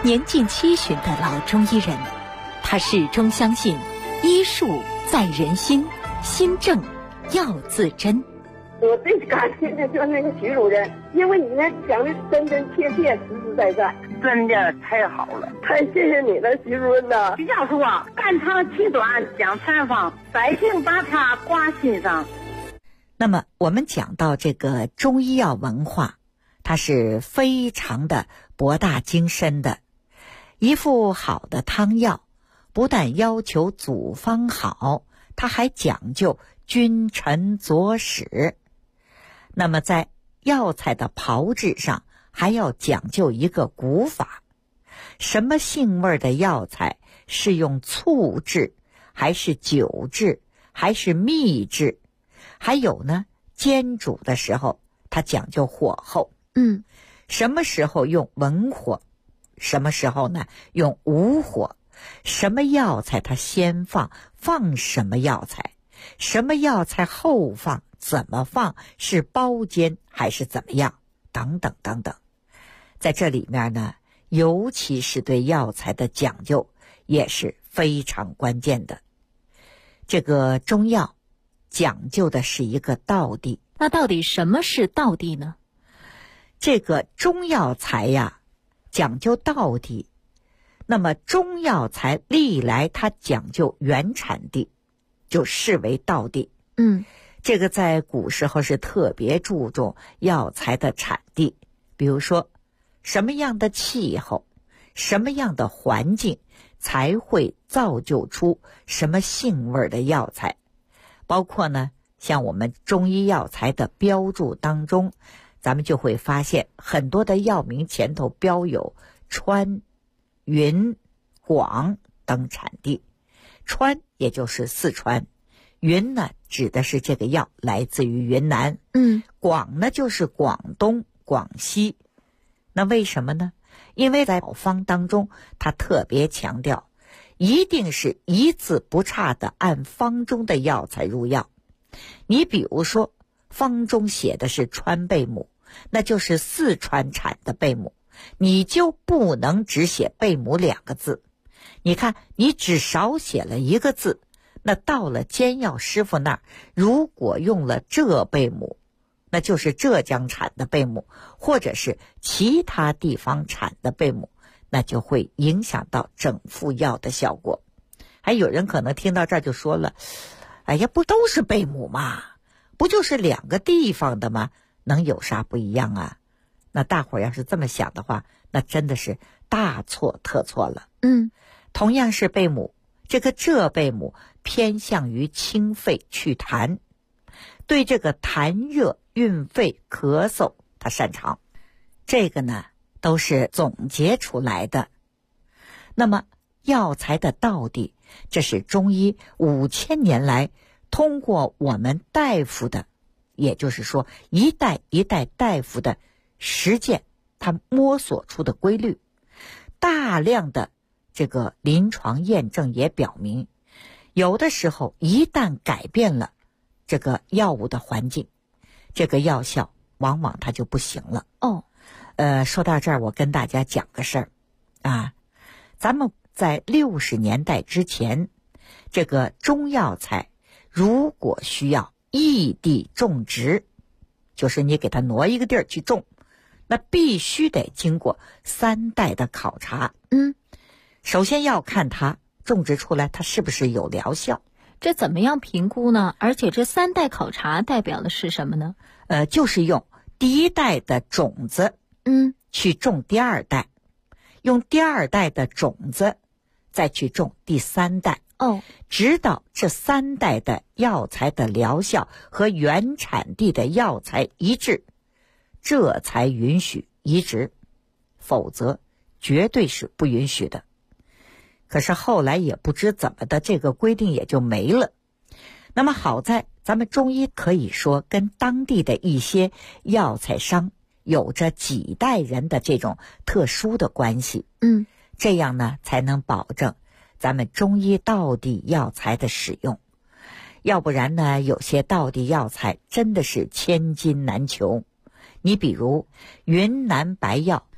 年近70的老中医人，他始终相信医术在人心，心正药自真。 我最感谢的就是那个徐主任，因为你那讲的真真切切、实实在在， 真的太好了， 太谢谢你了，徐主任呐！ 徐教授啊，肝长气短讲禅方，百姓把它挂心上。 那么我们讲到这个中医药文化，它是非常的博大精深的。一副好的汤药，不但要求组方好，它还讲究君臣佐使。那么在药材的炮制上，还要讲究一个古法。什么性味的药材是用醋制，还是酒制，还是蜜制？还有呢，煎煮的时候，它讲究火候。什么时候用文火？什么时候呢用武火？什么药材它先放，放什么药材？什么药材后放？怎么放？是包煎还是怎么样？等等等等。在这里面呢，尤其是对药材的讲究也是非常关键的。这个中药讲究的是一个道地。 那到底什么是道地呢？ 这个中药材呀，讲究道地。那么中药材历来它讲究原产地，就视为道地。这个在古时候是特别注重药材的产地，比如说什么样的气候，什么样的环境才会造就出什么性味的药材。包括呢，像我们中医药材的标注当中，咱们就会发现很多的药名前头标有川、云、广等产地。川也就是四川，云呢指的是这个药来自于云南，广呢就是广东、广西。那为什么呢？因为在药方当中，它特别强调一定是一字不差的按方中的药材入药。你比如说方中写的是川贝母，那就是四川产的贝母，你就不能只写贝母2个字。你看你只少写了1个字，那到了煎药师傅那儿，如果用了浙贝母，那就是浙江产的贝母，或者是其他地方产的贝母，那就会影响到整副药的效果。还有人可能听到这儿就说了，哎呀，不都是贝母吗？不就是2个地方的吗？能有啥不一样啊？那大伙儿要是这么想的话，那真的是大错特错了。同样是贝母，这个浙贝母偏向于清肺祛痰，对这个痰热、运肺、咳嗽它擅长。这个呢都是总结出来的。那么药材的道地，这是中医5000年来通过我们大夫的，也就是说一代一代大夫的实践，他摸索出的规律。大量的这个临床验证也表明，有的时候一旦改变了这个药物的环境，这个药效往往它就不行了。说到这儿，我跟大家讲个事儿啊，咱们在60年代之前，这个中药材如果需要异地种植，就是你给它挪一个地儿去种，那必须得经过3代的考察。首先要看它种植出来它是不是有疗效。 这怎么样评估呢？而且这3代考察代表的是什么呢？ 就是用第1代的种子去种第2代，用第2代的种子再去种第3代，直到这3代的药材的疗效和原产地的药材一致，这才允许移植，否则绝对是不允许的。可是后来也不知怎么的，这个规定也就没了。那么好在咱们中医可以说跟当地的一些药材商有着几代人的这种特殊的关系，这样呢才能保证咱们中医道地药材的使用。要不然呢，有些道地药材真的是千金难求。你比如云南白药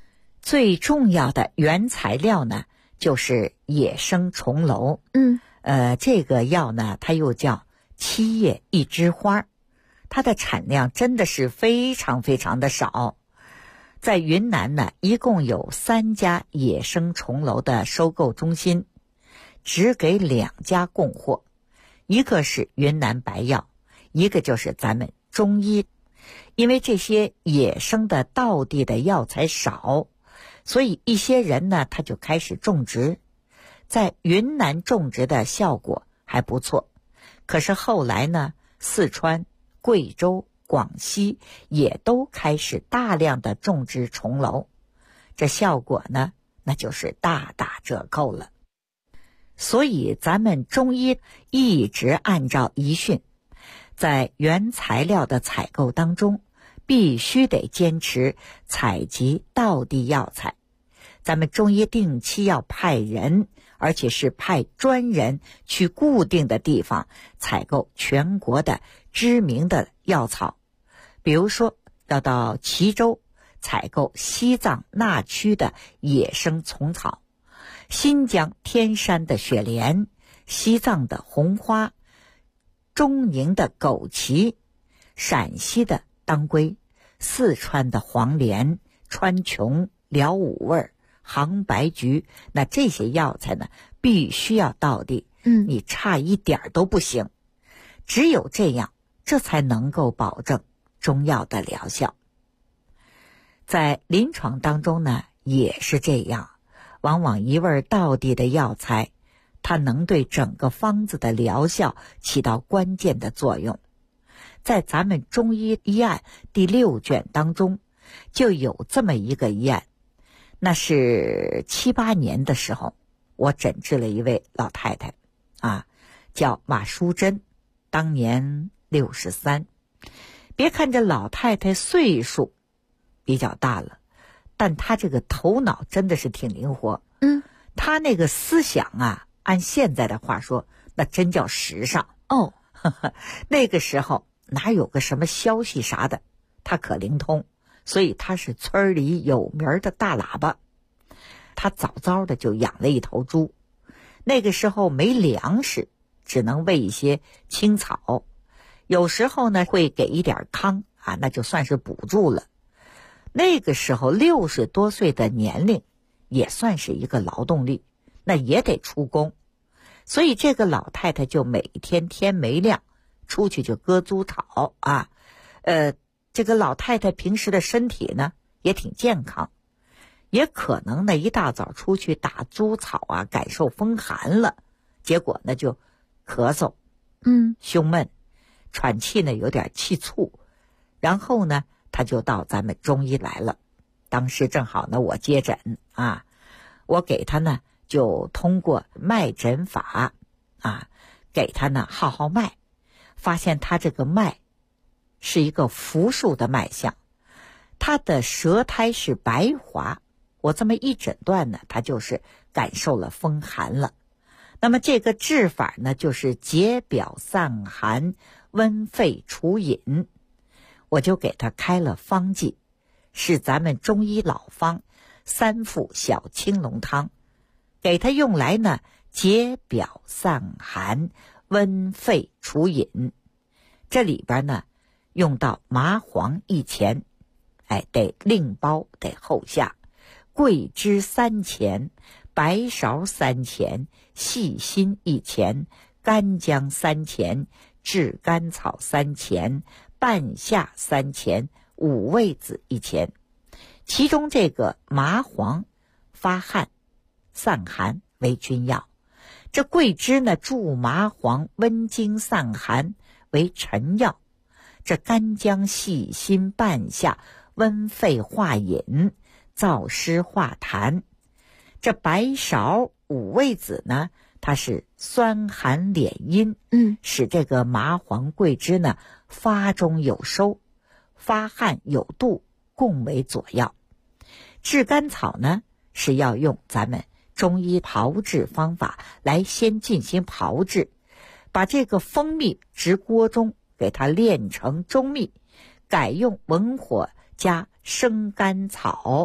最重要的原材料呢，就是野生虫蒌。这个药呢，它又叫七叶一枝花，它的产量真的是非常非常的少。在云南呢，一共有3家野生虫蒌的收购中心，只给2家供货，一个是云南白药，一个就是咱们中医。因为这些野生的道地的药材少，所以一些人呢，他就开始种植。在云南种植的效果还不错，可是后来呢，四川、贵州、广西也都开始大量的种植虫蒌，这效果呢，那就是大打折扣了。所以咱们中医一直按照遗训，在原材料的采购当中，必须得坚持采集道地药材。咱们中医定期要派人，而且是派专人去固定的地方采购全国的知名的药草。比如说要到齐州采购西藏那曲的野生虫草，新疆天山的雪莲，西藏的红花，中宁的枸杞，陕西的当归，四川的黄连、川穹、辽五味、杭白菊，那这些药材呢，必须要道地，你差一点都不行。只有这样，这才能够保证中药的疗效。在临床当中呢，也是这样，往往一味道地的药材，它能对整个方子的疗效起到关键的作用。在咱们中医医案第6卷当中，就有这么一个医案，那是7、8年的时候，我诊治了一位老太太，叫马淑珍，当年63。别看这老太太岁数比较大了，但她这个头脑真的是挺灵活。她那个思想啊，按现在的话说，那真叫时尚哦。那个时候哪有个什么消息啥的，她可灵通，所以她是村里有名的大喇叭。她早早的就养了一头猪，那个时候没粮食，只能喂一些青草，有时候呢会给一点糠那就算是补助了。那个时候60多岁的年龄也算是一个劳动力，那也得出工，所以这个老太太就每天天没亮出去就割猪草这个老太太平时的身体呢也挺健康，也可能呢一大早出去打猪草感受风寒了，结果呢就咳嗽，胸闷，喘气呢有点气促，然后呢他就到咱们中医来了。当时正好呢我接诊我给他呢就通过脉诊法给他呢号脉，发现他这个脉是一个复数的脉象，他的舌苔是白滑，我这么一诊断呢，他就是感受了风寒了。那么这个治法呢，就是解表散寒，温肺除饮。我就给他开了方剂，是咱们中医老方3副小青龙汤，给他用来呢解表散寒，温肺除饮。这里边呢用到麻黄1钱，得另包，得后下，桂枝3钱，白芍3钱，细辛1钱，干姜3钱，炙甘草3钱，半夏3钱，五味子1钱。其中这个麻黄发汗散寒为君药，这桂枝呢助麻黄温经散寒为臣药，这干姜细辛半夏温肺化饮，燥湿化痰。这白芍五味子呢，它是酸寒敛阴，使这个麻黄桂枝呢发中有收，发汗有度，共为佐药。炙甘草呢是要用咱们中医炮制方法来先进行炮制，把这个蜂蜜直锅中给它炼成中蜜，改用文火加生甘草、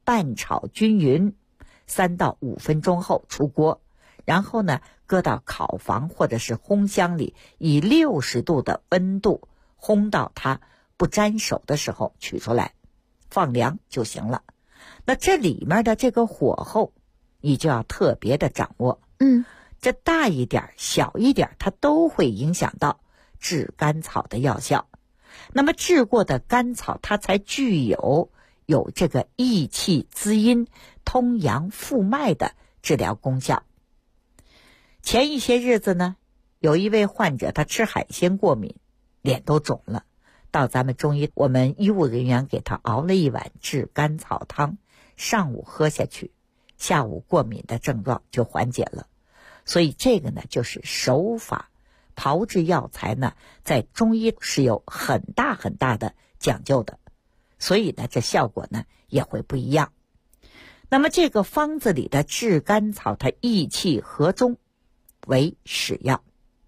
拌炒均匀，3到5分钟后出锅，然后呢搁到烤房或者是烘箱里，以60度的温度烘到它不粘手的时候取出来，放凉就行了。那这里面的这个火候你就要特别的掌握，这大一点小一点它都会影响到炙甘草的药效。那么炙过的甘草它才具有这个益气滋阴、通阳复脉的治疗功效。前一些日子呢，有一位患者他吃海鲜过敏，脸都肿了，到咱们中医我们医务人员给他熬了一碗炙甘草汤，上午喝下去，下午过敏的症状就缓解了。所以这个呢就是手法，炮制药材呢在中医是有很大很大的讲究的，所以呢这效果呢也会不一样。那么这个方子里的炙甘草它益气和中为使药，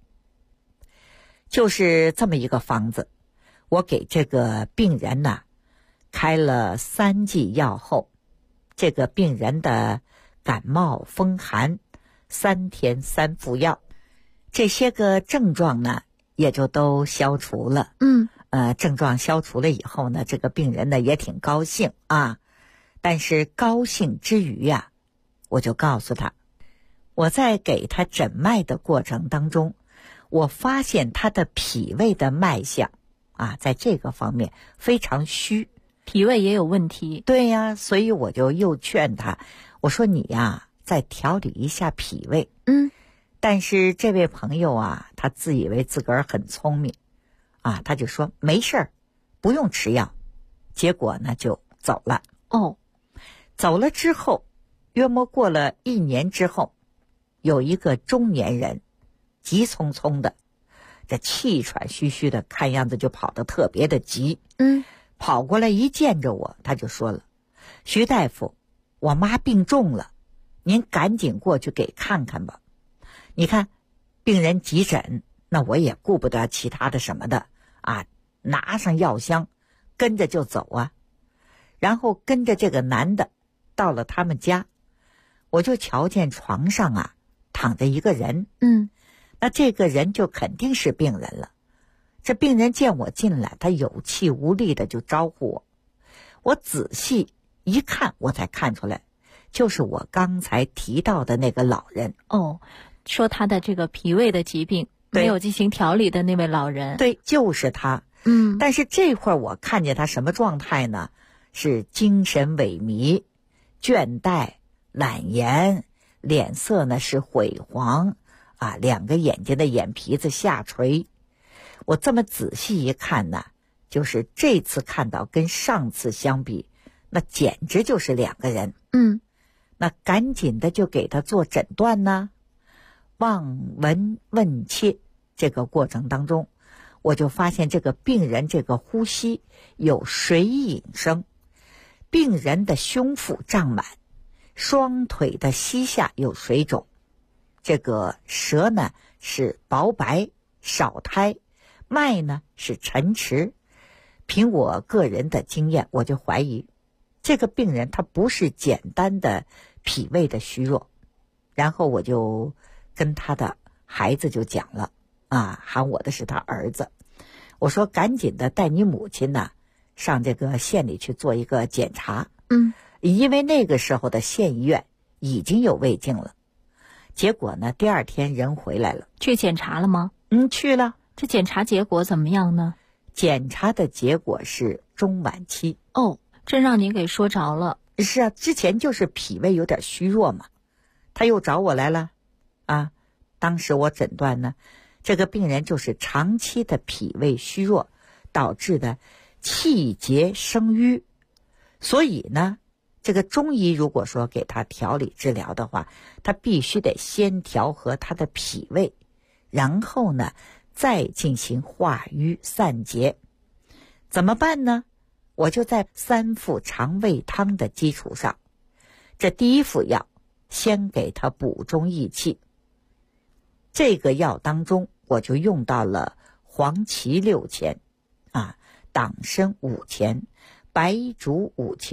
就是这么一个方子。我给这个病人呢开了3剂药后，这个病人的感冒风寒3天3服药，这些个症状呢也就都消除了。症状消除了以后呢，这个病人呢也挺高兴啊。但是高兴之余啊，我就告诉他，我在给他诊脉的过程当中，我发现他的脾胃的脉象啊，在这个方面非常虚， 脾胃也有问题。 对呀，所以我就又劝他，我说你呀再调理一下脾胃。但是这位朋友啊，他自以为自个儿很聪明啊，他就说没事儿，不用吃药。结果呢就走了。走了之后，约莫过了1年之后，有一个中年人急匆匆的，这气喘吁吁的，看样子就跑得特别的急。跑过来一见着我，他就说了，徐大夫，我妈病重了，您赶紧过去给看看吧。你看病人急诊，那我也顾不得其他的什么的啊，拿上药箱跟着就走啊。然后跟着这个男的到了他们家，我就瞧见床上啊躺着一个人。那这个人就肯定是病人了。这病人见我进来，他有气无力的就招呼我，我仔细一看，我才看出来，就是我刚才提到的那个老人。 说他的这个脾胃的疾病没有进行调理的那位老人。 对，就是他。但是这会儿我看见他什么状态呢？是精神萎靡、倦怠、懒言，脸色呢是灰黄啊，2个眼睛的眼皮子下垂。我这么仔细一看呢，就是这次看到跟上次相比，那简直就是2个人。那赶紧的就给他做诊断呢。望闻问切这个过程当中，我就发现这个病人这个呼吸有水饮声，病人的胸腹胀满，双腿的膝下有水肿，这个舌呢是薄白少苔，脉呢是沉迟。凭我个人的经验，我就怀疑这个病人他不是简单的脾胃的虚弱。然后我就跟他的孩子就讲了啊，喊我的是他儿子，我说赶紧的带你母亲呢上这个县里去做一个检查。因为那个时候的县医院已经有胃镜了。结果呢第2天人回来了。 去检查了吗？ 去了。 这检查结果怎么样呢？ 检查的结果是中晚期。 真让您给说着了。 是啊，之前就是脾胃有点虚弱嘛，他又找我来了啊。当时我诊断呢，这个病人就是长期的脾胃虚弱导致的气结生瘀。所以呢，这个中医如果说给他调理治疗的话，他必须得先调和他的脾胃，然后呢再进行化瘀散结。怎么办呢？我就在3副肠胃汤的基础上，这第1副药先给他补中益气。这个药当中我就用到了黄芪6钱啊，党参5钱，白术5钱，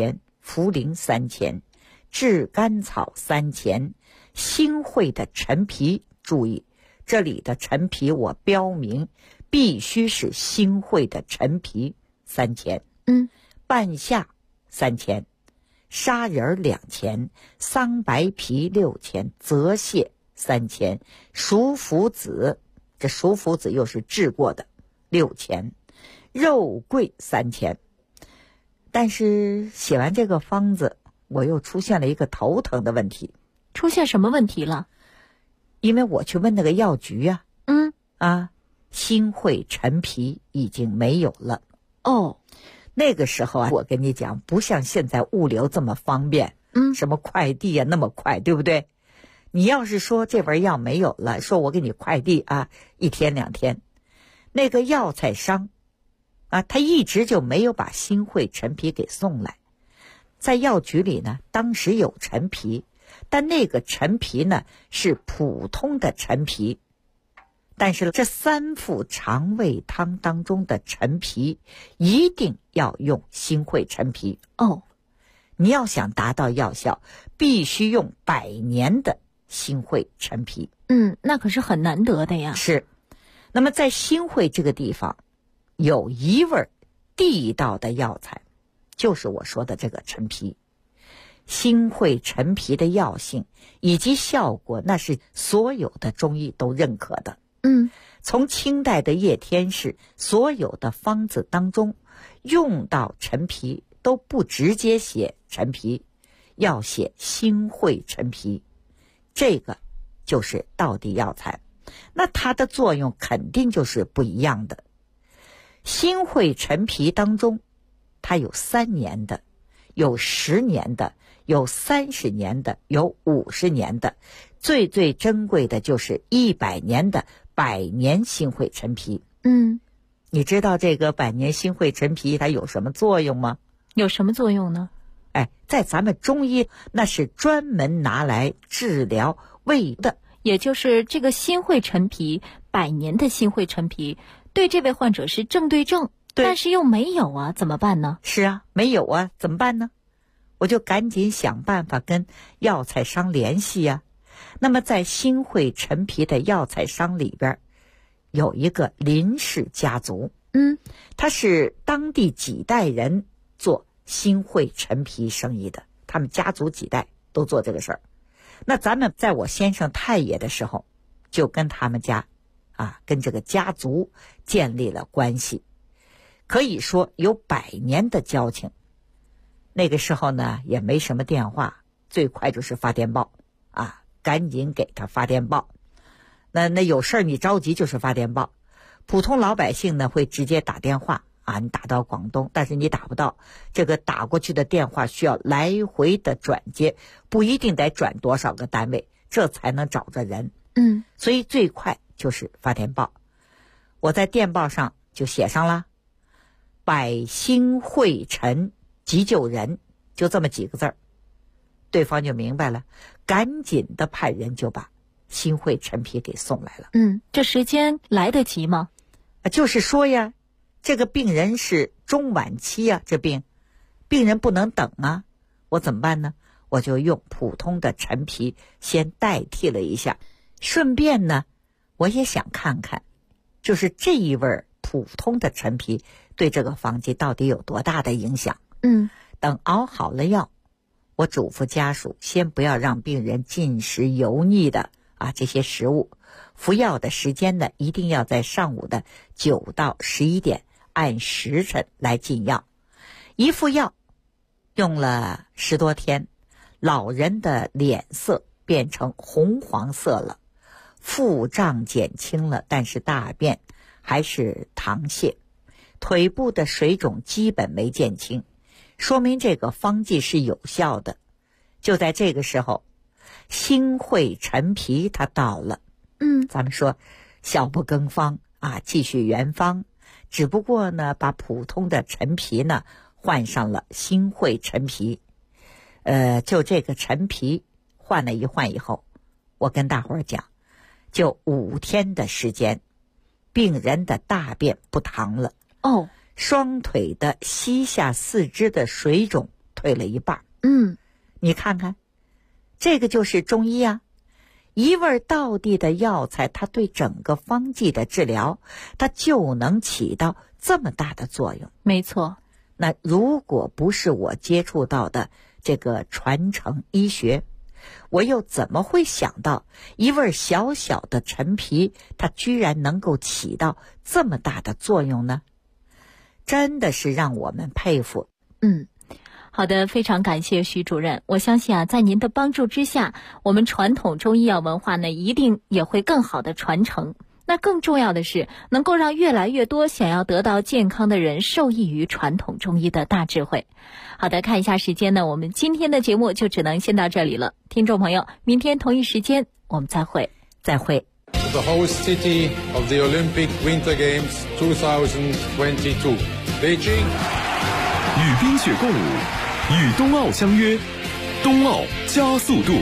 茯苓3钱，炙甘草3钱，新会的陈皮，注意这里的陈皮我标明必须是新会的陈皮3钱，半夏3钱，砂仁2钱，桑白皮6钱，泽泻3钱，熟腐子，这熟腐子又是治过的6钱，肉桂3钱。但是写完这个方子，我又出现了一个头疼的问题。 出现什么问题了？ 因为我去问那个药局新会陈皮已经没有了。那个时候我跟你讲，不像现在物流这么方便，什么快递那么快，对不对？你要是说这本药没有了，说我给你快递1天2天，那个药材商他一直就没有把新会陈皮给送来。在药局里呢，当时有陈皮，但那个陈皮呢是普通的陈皮，但是这3副肠胃汤当中的陈皮一定要用新会陈皮。你要想达到药效，必须用100年的新会陈皮。 那可是很难得的呀。 是。那么在新会这个地方有一味地道的药材，就是我说的这个陈皮。新会陈皮的药性以及效果，那是所有的中医都认可的。从清代的叶天士所有的方子当中用到陈皮都不直接写陈皮，要写新会陈皮，这个就是道地药材。那它的作用肯定就是不一样的。新会陈皮当中，它有3年的，有10年的，有30年的，有50年的，最珍贵的就是100年的100年新会陈皮。你知道这个100年新会陈皮它有什么作用吗？ 有什么作用呢？ 在咱们中医那是专门拿来治疗胃的。 也就是这个新会陈皮，100年的新会陈皮，对这位患者是正对症，但是又没有怎么办呢？ 是没有怎么办呢？我就赶紧想办法跟药材商联系那么在新会陈皮的药材商里边，有一个林氏家族，他是当地几代人做新会陈皮生意的，他们家族几代都做这个事儿。那咱们在我先生太爷的时候，就跟他们家跟这个家族建立了关系，可以说有100年的交情。那个时候呢也没什么电话，最快就是发电报赶紧给他发电报。那有事儿你着急就是发电报。普通老百姓呢会直接打电话你打到广东，但是你打不到，这个打过去的电话需要来回的转接，不一定得转多少个单位，这才能找着人。所以最快就是发电报。我在电报上就写上了百兴会陈急救人，就这么几个字儿。对方就明白了，赶紧的派人就把新会陈皮给送来了。 这时间来得及吗？ 就是说呀，这个病人是中晚期这病人不能等我怎么办呢？我就用普通的陈皮先代替了一下，顺便呢我也想看看，就是这一味普通的陈皮对这个方剂到底有多大的影响。等熬好了药，我嘱咐家属先不要让病人进食油腻的这些食物，服药的时间呢一定要在上午的9到11点，按时辰来进药。一副药用了10多天，老人的脸色变成红黄色了，腹胀减轻了，但是大便还是溏泻，腿部的水肿基本没减轻，说明这个方剂是有效的。就在这个时候，新会陈皮它到了。咱们说小不更方继续原方，只不过呢把普通的陈皮呢换上了新会陈皮。就这个陈皮换了一换以后，我跟大伙儿讲，就5天的时间，病人的大便不溏了。双腿的膝下四肢的水肿退退了一半。 你看看，这个就是中医啊。一味道地的药材，它对整个方剂的治疗，它就能起到这么大的作用。 没错。 那如果不是我接触到的这个传承医学，我又怎么会想到一味小小的陈皮，它居然能够起到这么大的作用呢？真的是让我们佩服。 好的，非常感谢徐主任。我相信啊，在您的帮助之下，我们传统中医药文化呢，一定也会更好的传承。那更重要的是，能够让越来越多想要得到健康的人受益于传统中医的大智慧。好的，看一下时间呢，我们今天的节目就只能先到这里了。听众朋友，明天同一时间我们再会。 The host city of the Olympic Winter Games 2022, Beijing. 与冰雪共舞，与冬奥相约，冬奥加速度。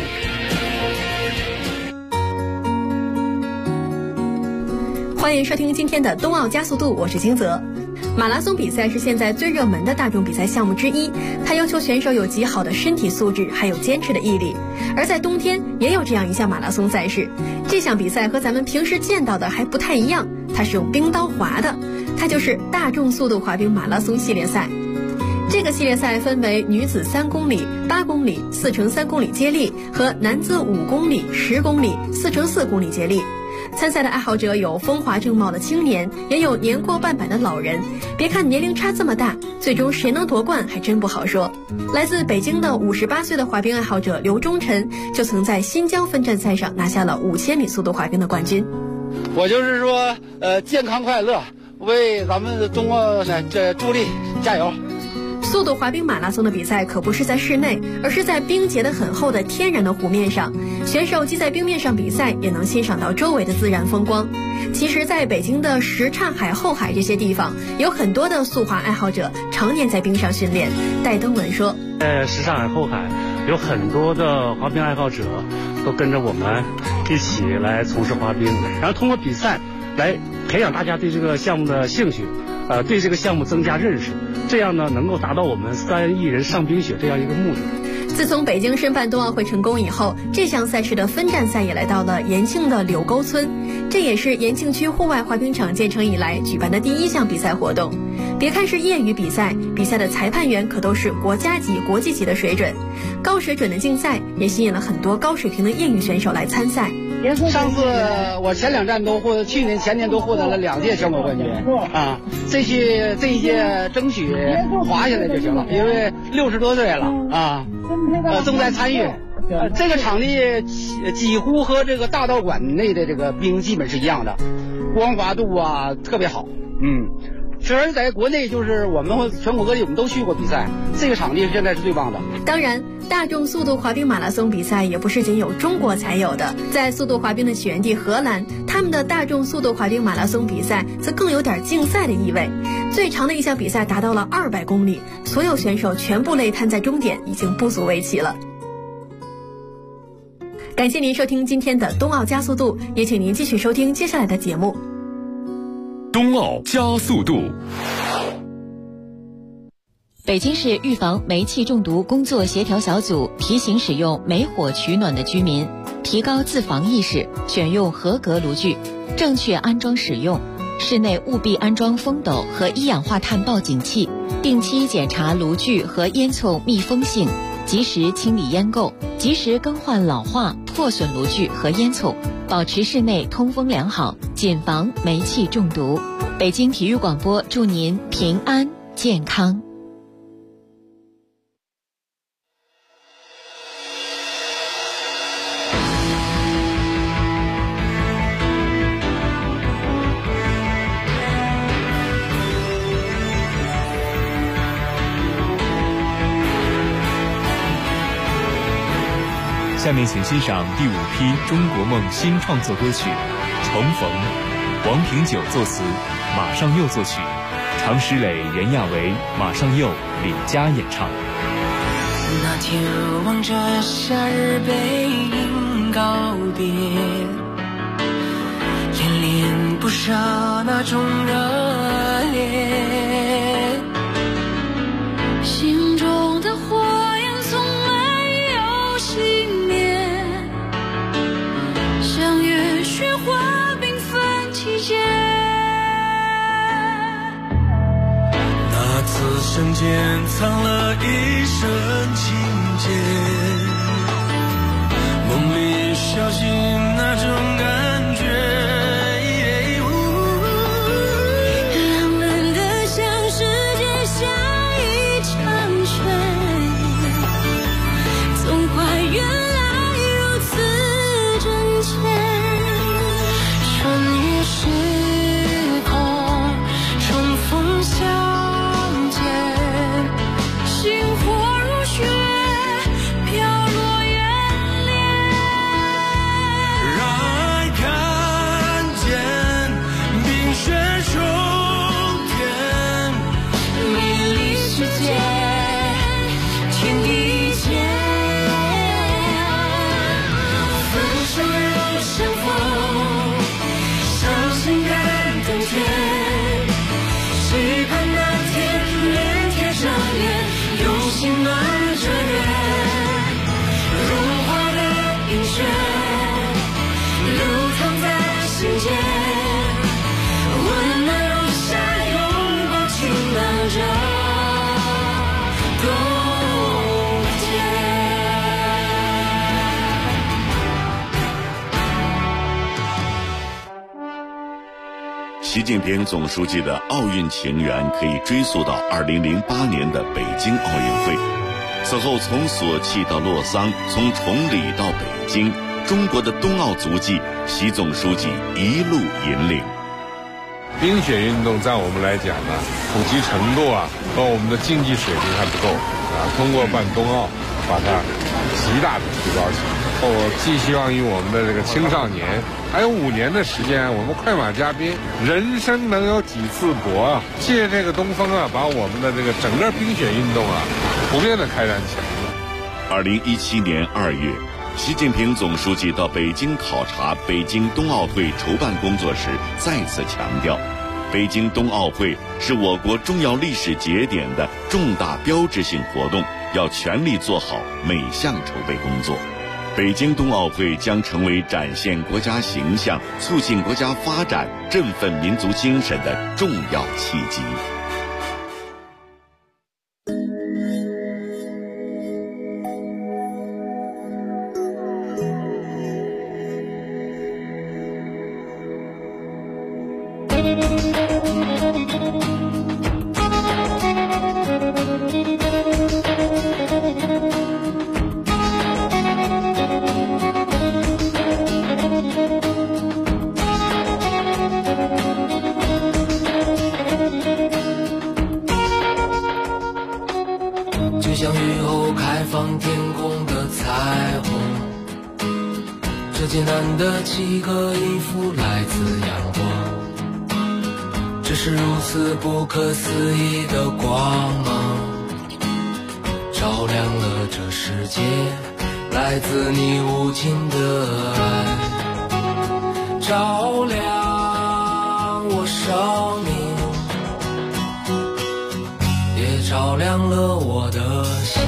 欢迎收听今天的冬奥加速度，我是金泽。马拉松比赛是现在最热门的大众比赛项目之一，它要求选手有极好的身体素质，还有坚持的毅力。而在冬天也有这样一项马拉松赛事，这项比赛和咱们平时见到的还不太一样，它是用冰刀滑的，它就是大众速度滑冰马拉松系列赛。这个系列赛分为女子3公里、8公里、4×3公里接力和男子5公里、10公里、4×4公里接力。参赛的爱好者有风华正茂的青年，也有年过半百的老人。别看年龄差这么大，最终谁能夺冠还真不好说。来自北京的58岁的滑冰爱好者刘忠臣，就曾在新疆分站赛上拿下了5000米速度滑冰的冠军。 我就是说，健康快乐，为咱们冬奥这助力，加油！ 速度滑冰马拉松的比赛可不是在室内，而是在冰结得很厚的天然的湖面上。选手既在冰面上比赛，也能欣赏到周围的自然风光。其实在北京的什刹海、后海这些地方，有很多的速滑爱好者常年在冰上训练。戴登文说， 什刹海、后海有很多的滑冰爱好者都跟着我们一起来从事滑冰，然后通过比赛来培养大家对这个项目的兴趣，对这个项目增加认识，这样呢能够达到我们3亿人上冰雪这样一个目的。 自从北京申办冬奥会成功以后，这项赛事的分站赛也来到了延庆的柳沟村，这也是延庆区户外滑冰场建成以来举办的第1项比赛活动。别看是业余比赛，比赛的裁判员可都是国家级、国际级的水准。高水准的竞赛也吸引了很多高水平的业余选手来参赛。 上次我前2站都获得，去年前年都获得了2届全国冠军啊！这一届争取滑下来就行了，因为60多岁了啊，正在参与。这个场地几乎和这个大道馆内的这个冰基本是一样的，光滑度啊特别好。虽然在国内就是我们全国各地我们都去过比赛，这个场地现在是最棒的。 当然，大众速度滑冰马拉松比赛也不是仅有中国才有的，在速度滑冰的起源地荷兰，他们的大众速度滑冰马拉松比赛则更有点竞赛的意味。最长的一项比赛达到了200公里，所有选手全部累瘫在终点，已经不足为奇了。感谢您收听今天的冬奥加速度，也请您继续收听接下来的节目。 冬奥加速度。 北京市预防煤气中毒工作协调小组提醒使用煤火取暖的居民提高自防意识，选用合格炉具，正确安装使用。室内务必安装风斗和一氧化碳报警器，定期检查炉具和烟囱密封性，及时清理烟垢，及时更换老化、破损炉具和烟囱，保持室内通风良好，谨防煤气中毒。北京体育广播祝您平安健康。 下面请欣赏第5批中国梦新创作歌曲《重逢》，王平久作词，马上佑作曲，常石磊、袁娅维、马上佑、李佳演唱。 那天望着夏日背影告别，恋恋不舍那种热烈，心中的火间藏了一生情结，梦里小心那种感觉， 浪漫的像世界下一场雪，总怪原来如此真切，穿越时空重逢相见，星火如雪飘落眼帘， 让爱看见冰雪重天， 美丽世界天地间，分手又相逢，相信感动天，期盼那天脸贴上脸，用心暖着月，融化的冰雪流淌在心间，温暖如夏拥抱晴朗着冬天。 习近平总书记的奥运情缘可以追溯到2008年的北京奥运会。此后从索契到洛桑，从崇礼到北京，中国的冬奥足迹，习总书记一路引领。 冰雪运动在我们来讲呢，普及程度和我们的竞技水平还不够通过办冬奥，把它极大的提高起来。我寄希望于我们的这个青少年，还有5年的时间，我们快马加鞭，人生能有几次搏借这个东风把我们的这个整个冰雪运动普遍的开展起来。 2017年2月，习近平总书记到北京考察北京冬奥会筹办工作时，再次强调，北京冬奥会是我国重要历史节点的重大标志性活动，要全力做好每项筹备工作。北京冬奥会将成为展现国家形象、促进国家发展、振奋民族精神的重要契机。 就像雨后开放天空的彩虹，这艰难的几个音符来自阳光，这是如此不可思议的光芒，照亮了这世界，来自你无尽的爱，照亮我生命，也照亮了我的心。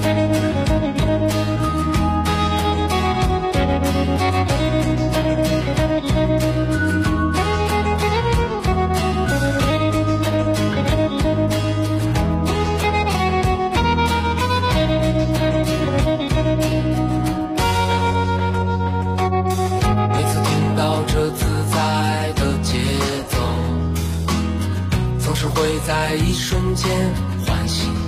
每次听到这自在的节奏，总是会在一瞬间唤醒